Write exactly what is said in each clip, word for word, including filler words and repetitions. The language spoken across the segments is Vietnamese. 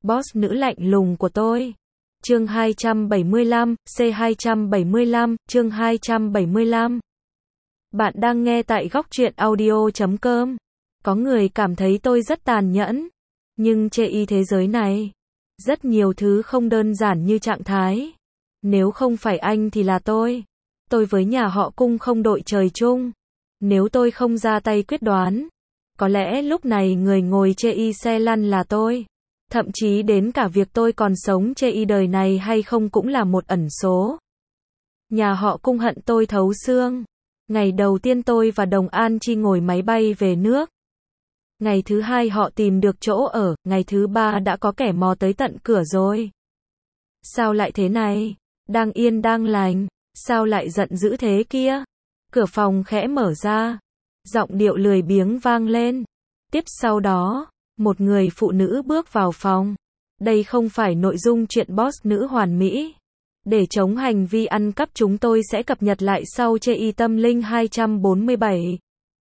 boss nữ lạnh lùng của tôi. Chương hai trăm bảy mươi lăm, C hai trăm bảy mươi lăm, chương hai trăm bảy mươi lăm. Bạn đang nghe tại góc truyện audio chấm com. Có người cảm thấy tôi rất tàn nhẫn, nhưng chê y thế giới này, rất nhiều thứ không đơn giản như trạng thái. Nếu không phải anh thì là tôi. Tôi với nhà họ Cung không đội trời chung. Nếu tôi không ra tay quyết đoán, có lẽ lúc này người ngồi chê y xe lăn là tôi. Thậm chí đến cả việc tôi còn sống chê y đời này hay không cũng là một ẩn số. Nhà họ Cung hận tôi thấu xương. Ngày đầu tiên tôi và Đồng An Chi ngồi máy bay về nước. Ngày thứ hai họ tìm được chỗ ở, ngày thứ ba đã có kẻ mò tới tận cửa rồi. Sao lại thế này? Đang yên đang lành, sao lại giận dữ thế kia? Cửa phòng khẽ mở ra, giọng điệu lười biếng vang lên. Tiếp sau đó, một người phụ nữ bước vào phòng. Đây không phải nội dung chuyện boss nữ hoàn mỹ. Để chống hành vi ăn cắp chúng tôi sẽ cập nhật lại sau chê y tâm linh hai trăm bốn mươi bảy.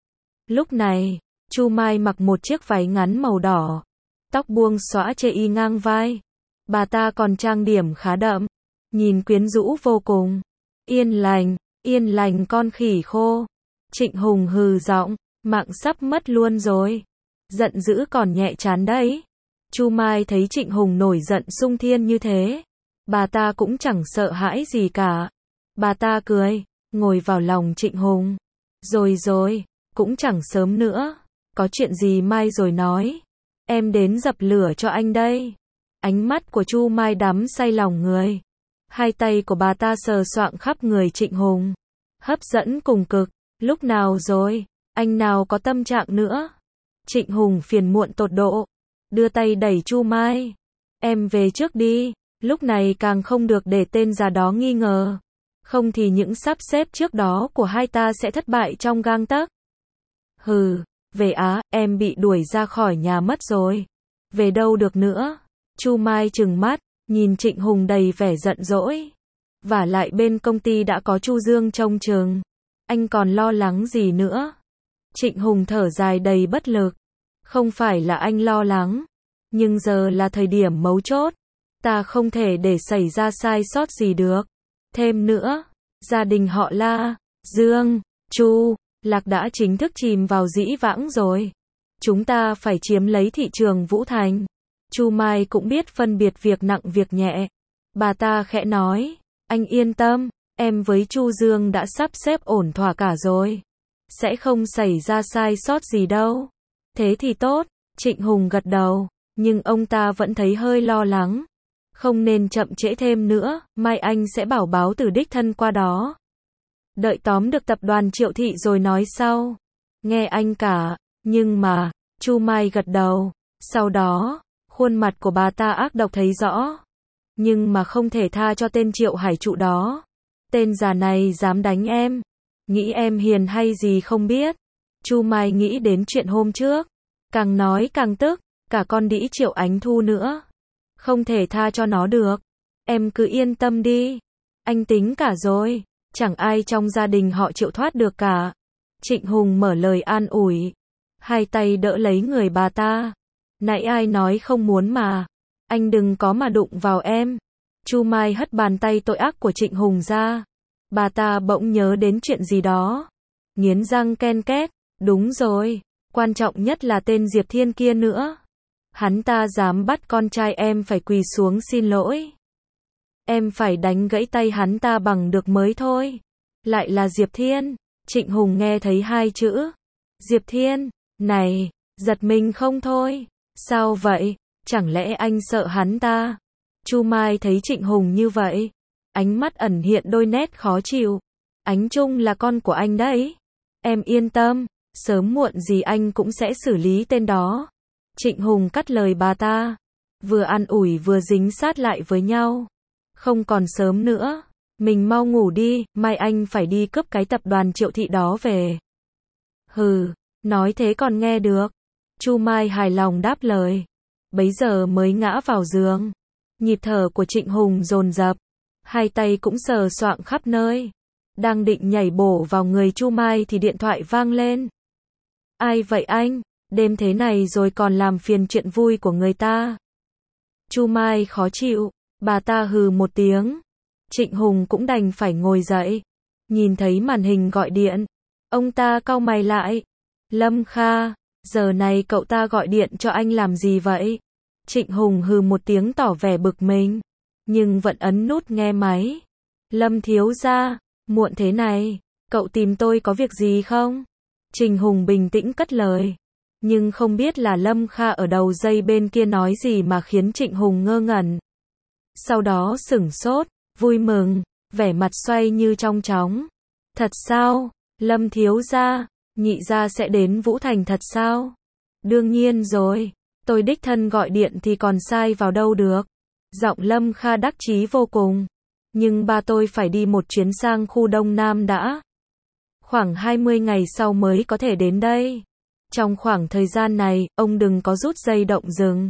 Lúc này, Chu Mai mặc một chiếc váy ngắn màu đỏ, tóc buông xõa chê y ngang vai. Bà ta còn trang điểm khá đậm, nhìn quyến rũ vô cùng. Yên lành, yên lành con khỉ khô. Trịnh Hùng hừ giọng, mạng sắp mất luôn rồi. Giận dữ còn nhẹ chán đấy. Chu Mai thấy Trịnh Hùng nổi giận xung thiên như thế, bà ta cũng chẳng sợ hãi gì cả. Bà ta cười, ngồi vào lòng Trịnh Hùng. Rồi rồi, cũng chẳng sớm nữa. Có chuyện gì mai rồi nói. Em đến dập lửa cho anh đây. Ánh mắt của Chu Mai đắm say lòng người. Hai tay của bà ta sờ soạng khắp người Trịnh Hùng. Hấp dẫn cùng cực. Lúc nào rồi? Anh nào có tâm trạng nữa? Trịnh Hùng phiền muộn tột độ. Đưa tay đẩy Chu Mai. Em về trước đi. Lúc này càng không được để tên già đó nghi ngờ. Không thì những sắp xếp trước đó của hai ta sẽ thất bại trong gang tấc. Hừ, về á, em bị đuổi ra khỏi nhà mất rồi. Về đâu được nữa? Chu Mai trừng mắt, nhìn Trịnh Hùng đầy vẻ giận dỗi. Vả lại bên công ty đã có Chu Dương trông chừng. Anh còn lo lắng gì nữa? Trịnh Hùng thở dài đầy bất lực. Không phải là anh lo lắng, nhưng giờ là thời điểm mấu chốt. Ta không thể để xảy ra sai sót gì được. Thêm nữa, gia đình họ La, Dương, Chu, Lạc đã chính thức chìm vào dĩ vãng rồi. Chúng ta phải chiếm lấy thị trường Vũ Thành. Chu Mai cũng biết phân biệt việc nặng việc nhẹ. Bà ta khẽ nói, anh yên tâm, em với Chu Dương đã sắp xếp ổn thỏa cả rồi. Sẽ không xảy ra sai sót gì đâu. Thế thì tốt, Trịnh Hùng gật đầu, nhưng ông ta vẫn thấy hơi lo lắng. Không nên chậm trễ thêm nữa, mai anh sẽ bảo báo từ đích thân qua đó. Đợi tóm được tập đoàn Triệu Thị rồi nói sau. Nghe anh cả, nhưng mà, Chu Mai gật đầu. Sau đó, khuôn mặt của bà ta ác độc thấy rõ. Nhưng mà không thể tha cho tên Triệu Hải trụ đó. Tên già này dám đánh em. Nghĩ em hiền hay gì không biết. Chu Mai nghĩ đến chuyện hôm trước. Càng nói càng tức, cả con đĩ Triệu Ánh Thu nữa. Không thể tha cho nó được. Em cứ yên tâm đi. Anh tính cả rồi. Chẳng ai trong gia đình họ Triệu thoát được cả. Trịnh Hùng mở lời an ủi. Hai tay đỡ lấy người bà ta. Nãy ai nói không muốn mà. Anh đừng có mà đụng vào em. Chu Mai hất bàn tay tội ác của Trịnh Hùng ra. Bà ta bỗng nhớ đến chuyện gì đó. Nghiến răng ken két. Đúng rồi. Quan trọng nhất là tên Diệp Thiên kia nữa. Hắn ta dám bắt con trai em phải quỳ xuống xin lỗi. Em phải đánh gãy tay hắn ta bằng được mới thôi. Lại là Diệp Thiên. Trịnh Hùng nghe thấy hai chữ Diệp Thiên, này, giật mình không thôi. Sao vậy? Chẳng lẽ anh sợ hắn ta? Chu Mai thấy Trịnh Hùng như vậy, ánh mắt ẩn hiện đôi nét khó chịu. Ánh Trung là con của anh đấy. Em yên tâm, sớm muộn gì anh cũng sẽ xử lý tên đó. Trịnh Hùng cắt lời bà ta, vừa an ủi vừa dính sát lại với nhau. Không còn sớm nữa, mình mau ngủ đi, mai anh phải đi cướp cái tập đoàn Triệu Thị đó về. Hừ, nói thế còn nghe được. Chu Mai hài lòng đáp lời. Bấy giờ mới ngã vào giường. Nhịp thở của Trịnh Hùng dồn dập, hai tay cũng sờ soạng khắp nơi. Đang định nhảy bổ vào người Chu Mai thì điện thoại vang lên. Ai vậy anh? Đêm thế này rồi còn làm phiền chuyện vui của người ta. Chu Mai khó chịu, bà ta hừ một tiếng. Trịnh Hùng cũng đành phải ngồi dậy. Nhìn thấy màn hình gọi điện, ông ta cau mày lại. Lâm Kha, giờ này cậu ta gọi điện cho anh làm gì vậy? Trịnh Hùng hừ một tiếng tỏ vẻ bực mình, nhưng vẫn ấn nút nghe máy. Lâm thiếu gia, muộn thế này, cậu tìm tôi có việc gì không? Trịnh Hùng bình tĩnh cất lời. Nhưng không biết là Lâm Kha ở đầu dây bên kia nói gì mà khiến Trịnh Hùng ngơ ngẩn. Sau đó sửng sốt, vui mừng, vẻ mặt xoay như trong chóng. Thật sao? Lâm thiếu gia, nhị gia sẽ đến Vũ Thành thật sao? Đương nhiên rồi, tôi đích thân gọi điện thì còn sai vào đâu được. Giọng Lâm Kha đắc chí vô cùng. Nhưng ba tôi phải đi một chuyến sang khu Đông Nam đã. Khoảng hai mươi ngày sau mới có thể đến đây. Trong khoảng thời gian này, ông đừng có rút dây động rừng.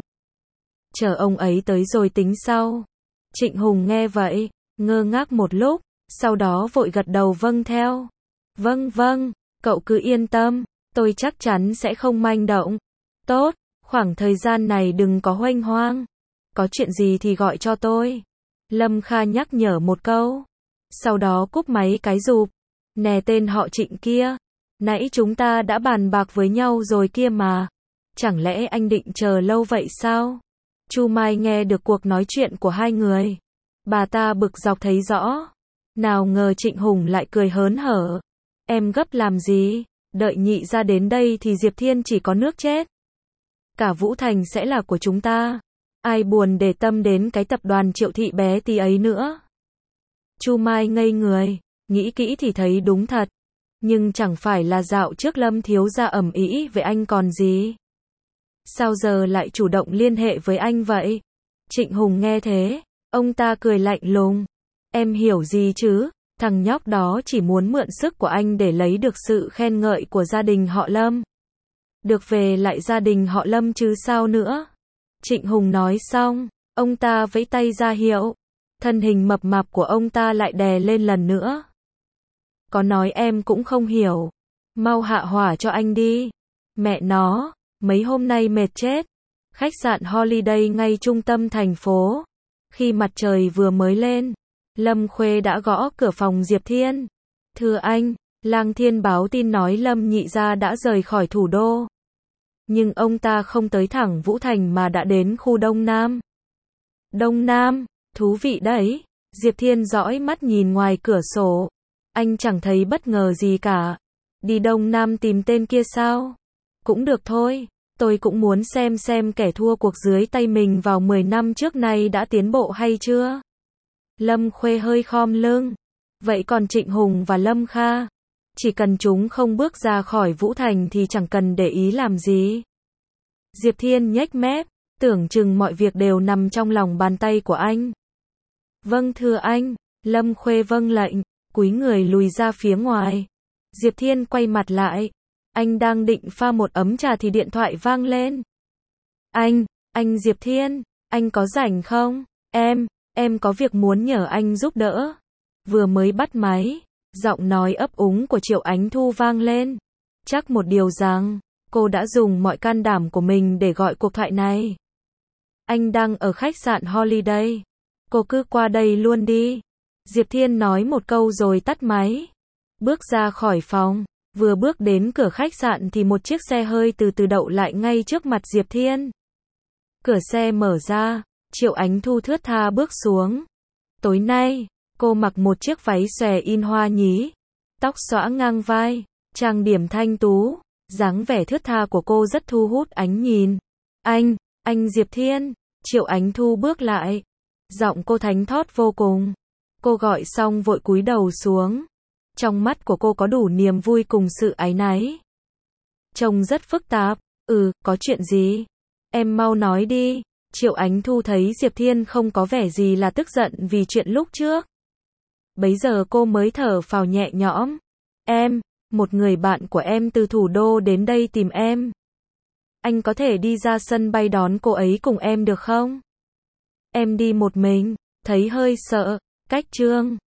Chờ ông ấy tới rồi tính sau. Trịnh Hùng nghe vậy, ngơ ngác một lúc, sau đó vội gật đầu vâng theo. Vâng vâng, cậu cứ yên tâm, tôi chắc chắn sẽ không manh động. Tốt, khoảng thời gian này đừng có huênh hoang. Có chuyện gì thì gọi cho tôi. Lâm Kha nhắc nhở một câu. Sau đó cúp máy cái rụp. Nè tên họ Trịnh kia. Nãy chúng ta đã bàn bạc với nhau rồi kia mà. Chẳng lẽ anh định chờ lâu vậy sao? Chu Mai nghe được cuộc nói chuyện của hai người. Bà ta bực dọc thấy rõ. Nào ngờ Trịnh Hùng lại cười hớn hở. Em gấp làm gì? Đợi nhị ra đến đây thì Diệp Thiên chỉ có nước chết. Cả Vũ Thành sẽ là của chúng ta. Ai buồn để tâm đến cái tập đoàn Triệu Thị bé tí ấy nữa. Chu Mai ngây người, nghĩ kỹ thì thấy đúng thật. Nhưng chẳng phải là dạo trước Lâm thiếu gia ầm ĩ với anh còn gì. Sao giờ lại chủ động liên hệ với anh vậy? Trịnh Hùng nghe thế, ông ta cười lạnh lùng. Em hiểu gì chứ, thằng nhóc đó chỉ muốn mượn sức của anh để lấy được sự khen ngợi của gia đình họ Lâm. Được về lại gia đình họ Lâm chứ sao nữa. Trịnh Hùng nói xong, ông ta vẫy tay ra hiệu. Thân hình mập mạp của ông ta lại đè lên lần nữa. Có nói em cũng không hiểu. Mau hạ hỏa cho anh đi. Mẹ nó, mấy hôm nay mệt chết. Khách sạn Holiday ngay trung tâm thành phố. Khi mặt trời vừa mới lên, Lâm Khuê đã gõ cửa phòng Diệp Thiên. Thưa anh, Lang Thiên báo tin nói Lâm nhị gia đã rời khỏi thủ đô. Nhưng ông ta không tới thẳng Vũ Thành mà đã đến khu Đông Nam. Đông Nam, thú vị đấy. Diệp Thiên dõi mắt nhìn ngoài cửa sổ. Anh chẳng thấy bất ngờ gì cả. Đi Đông Nam tìm tên kia sao? Cũng được thôi. Tôi cũng muốn xem xem kẻ thua cuộc dưới tay mình vào mười năm trước nay đã tiến bộ hay chưa. Lâm Khuê hơi khom lưng. Vậy còn Trịnh Hùng và Lâm Kha? Chỉ cần chúng không bước ra khỏi Vũ Thành thì chẳng cần để ý làm gì. Diệp Thiên nhếch mép, tưởng chừng mọi việc đều nằm trong lòng bàn tay của anh. Vâng thưa anh, Lâm Khuê vâng lệnh, cúi người lùi ra phía ngoài. Diệp Thiên quay mặt lại. Anh đang định pha một ấm trà thì điện thoại vang lên. Anh, anh Diệp Thiên, anh có rảnh không? Em, em có việc muốn nhờ anh giúp đỡ. Vừa mới bắt máy, giọng nói ấp úng của Triệu Ánh Thu vang lên. Chắc một điều rằng, cô đã dùng mọi can đảm của mình để gọi cuộc thoại này. Anh đang ở khách sạn Holiday. Cô cứ qua đây luôn đi. Diệp Thiên nói một câu rồi tắt máy. Bước ra khỏi phòng, vừa bước đến cửa khách sạn thì một chiếc xe hơi từ từ đậu lại ngay trước mặt Diệp Thiên. Cửa xe mở ra, Triệu Ánh Thu thướt tha bước xuống. Tối nay, cô mặc một chiếc váy xòe in hoa nhí, tóc xõa ngang vai, trang điểm thanh tú, dáng vẻ thướt tha của cô rất thu hút ánh nhìn. Anh, anh Diệp Thiên, Triệu Ánh Thu bước lại. Giọng cô thánh thót vô cùng. Cô gọi xong vội cúi đầu xuống. Trong mắt của cô có đủ niềm vui cùng sự áy náy. Trông rất phức tạp. Ừ, có chuyện gì? Em mau nói đi. Triệu Ánh Thu thấy Diệp Thiên không có vẻ gì là tức giận vì chuyện lúc trước. Bấy giờ cô mới thở phào nhẹ nhõm. Em, một người bạn của em từ thủ đô đến đây tìm em. Anh có thể đi ra sân bay đón cô ấy cùng em được không? Em đi một mình, thấy hơi sợ. Cách Trương